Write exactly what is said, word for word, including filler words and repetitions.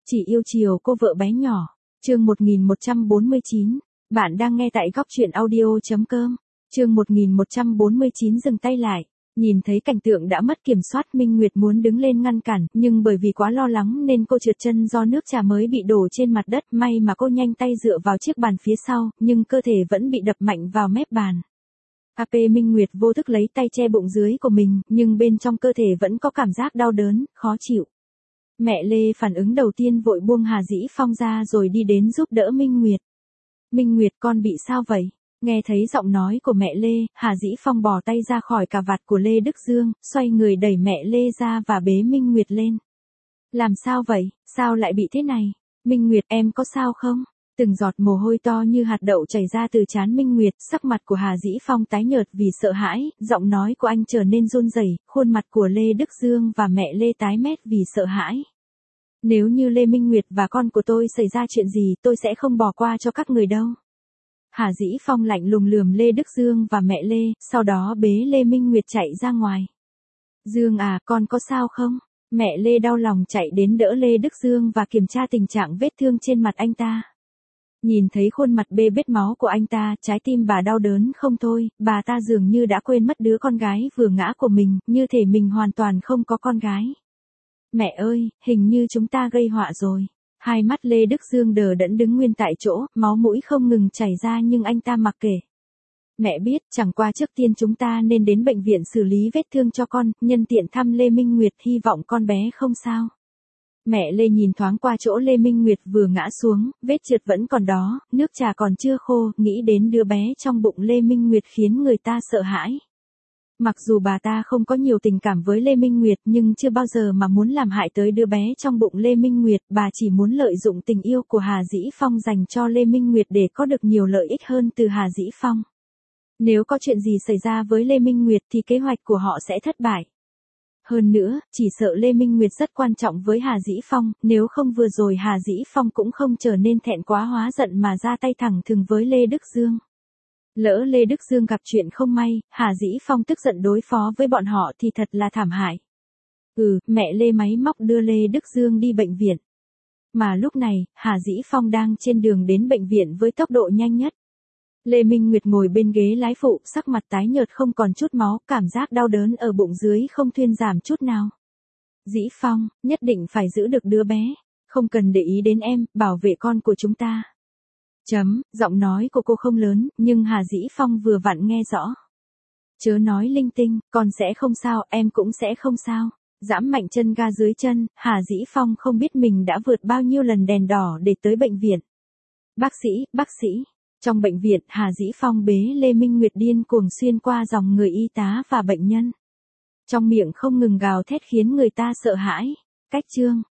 Chỉ yêu chiều cô vợ bé nhỏ. Chương một nghìn một trăm bốn mươi chín. Bạn đang nghe tại góc truyện audio.com. Chương một nghìn một trăm bốn mươi chín dừng tay lại. Nhìn thấy cảnh tượng đã mất kiểm soát, Minh Nguyệt muốn đứng lên ngăn cản, nhưng bởi vì quá lo lắng nên cô trượt chân do nước trà mới bị đổ trên mặt đất. May mà cô nhanh tay dựa vào chiếc bàn phía sau, nhưng cơ thể vẫn bị đập mạnh vào mép bàn. a pê Minh Nguyệt vô thức lấy tay che bụng dưới của mình, nhưng bên trong cơ thể vẫn có cảm giác đau đớn, khó chịu. Mẹ Lê phản ứng đầu tiên vội buông Hà Dĩ Phong ra rồi đi đến giúp đỡ Minh Nguyệt. Minh Nguyệt, con bị sao vậy? Nghe thấy giọng nói của mẹ Lê, Hà Dĩ Phong bỏ tay ra khỏi cà vạt của Lê Đức Dương, xoay người đẩy mẹ Lê ra và bế Minh Nguyệt lên. Làm sao vậy? Sao lại bị thế này? Minh Nguyệt, em có sao không? Từng giọt mồ hôi to như hạt đậu chảy ra từ trán Minh Nguyệt, sắc mặt của Hà Dĩ Phong tái nhợt vì sợ hãi, giọng nói của anh trở nên run rẩy, khuôn mặt của Lê Đức Dương và mẹ Lê tái mét vì sợ hãi. Nếu như Lê Minh Nguyệt và con của tôi xảy ra chuyện gì, tôi sẽ không bỏ qua cho các người đâu. Hà Dĩ Phong lạnh lùng lườm Lê Đức Dương và mẹ Lê, sau đó bế Lê Minh Nguyệt chạy ra ngoài. Dương à, con có sao không? Mẹ Lê đau lòng chạy đến đỡ Lê Đức Dương và kiểm tra tình trạng vết thương trên mặt anh ta. Nhìn thấy khuôn mặt bê bết máu của anh ta, trái tim bà đau đớn không thôi, bà ta dường như đã quên mất đứa con gái vừa ngã của mình, như thể mình hoàn toàn không có con gái. Mẹ ơi, hình như chúng ta gây họa rồi. Hai mắt Lê Đức Dương đờ đẫn đứng nguyên tại chỗ, máu mũi không ngừng chảy ra nhưng anh ta mặc kệ. Mẹ biết, chẳng qua trước tiên chúng ta nên đến bệnh viện xử lý vết thương cho con, nhân tiện thăm Lê Minh Nguyệt, hy vọng con bé không sao. Mẹ Lê nhìn thoáng qua chỗ Lê Minh Nguyệt vừa ngã xuống, vết trượt vẫn còn đó, nước trà còn chưa khô, nghĩ đến đứa bé trong bụng Lê Minh Nguyệt khiến người ta sợ hãi. Mặc dù bà ta không có nhiều tình cảm với Lê Minh Nguyệt nhưng chưa bao giờ mà muốn làm hại tới đứa bé trong bụng Lê Minh Nguyệt, bà chỉ muốn lợi dụng tình yêu của Hà Dĩ Phong dành cho Lê Minh Nguyệt để có được nhiều lợi ích hơn từ Hà Dĩ Phong. Nếu có chuyện gì xảy ra với Lê Minh Nguyệt thì kế hoạch của họ sẽ thất bại. Hơn nữa, chỉ sợ Lê Minh Nguyệt rất quan trọng với Hà Dĩ Phong, nếu không vừa rồi Hà Dĩ Phong cũng không trở nên thẹn quá hóa giận mà ra tay thẳng thừng với Lê Đức Dương. Lỡ Lê Đức Dương gặp chuyện không may, Hà Dĩ Phong tức giận đối phó với bọn họ thì thật là thảm hại. Ừ, mẹ Lê máy móc đưa Lê Đức Dương đi bệnh viện. Mà lúc này, Hà Dĩ Phong đang trên đường đến bệnh viện với tốc độ nhanh nhất. Lê Minh Nguyệt ngồi bên ghế lái phụ, sắc mặt tái nhợt không còn chút máu, cảm giác đau đớn ở bụng dưới không thuyên giảm chút nào. Dĩ Phong, nhất định phải giữ được đứa bé, không cần để ý đến em, bảo vệ con của chúng ta. Chấm, giọng nói của cô không lớn, nhưng Hà Dĩ Phong vừa vặn nghe rõ. Chớ nói linh tinh, con sẽ không sao, em cũng sẽ không sao. Giẫm mạnh chân ga dưới chân, Hà Dĩ Phong không biết mình đã vượt bao nhiêu lần đèn đỏ để tới bệnh viện. Bác sĩ, bác sĩ. Trong bệnh viện, Hà Dĩ Phong bế Lê Minh Nguyệt điên cuồng xuyên qua dòng người y tá và bệnh nhân. Trong miệng không ngừng gào thét khiến người ta sợ hãi. Cách chương.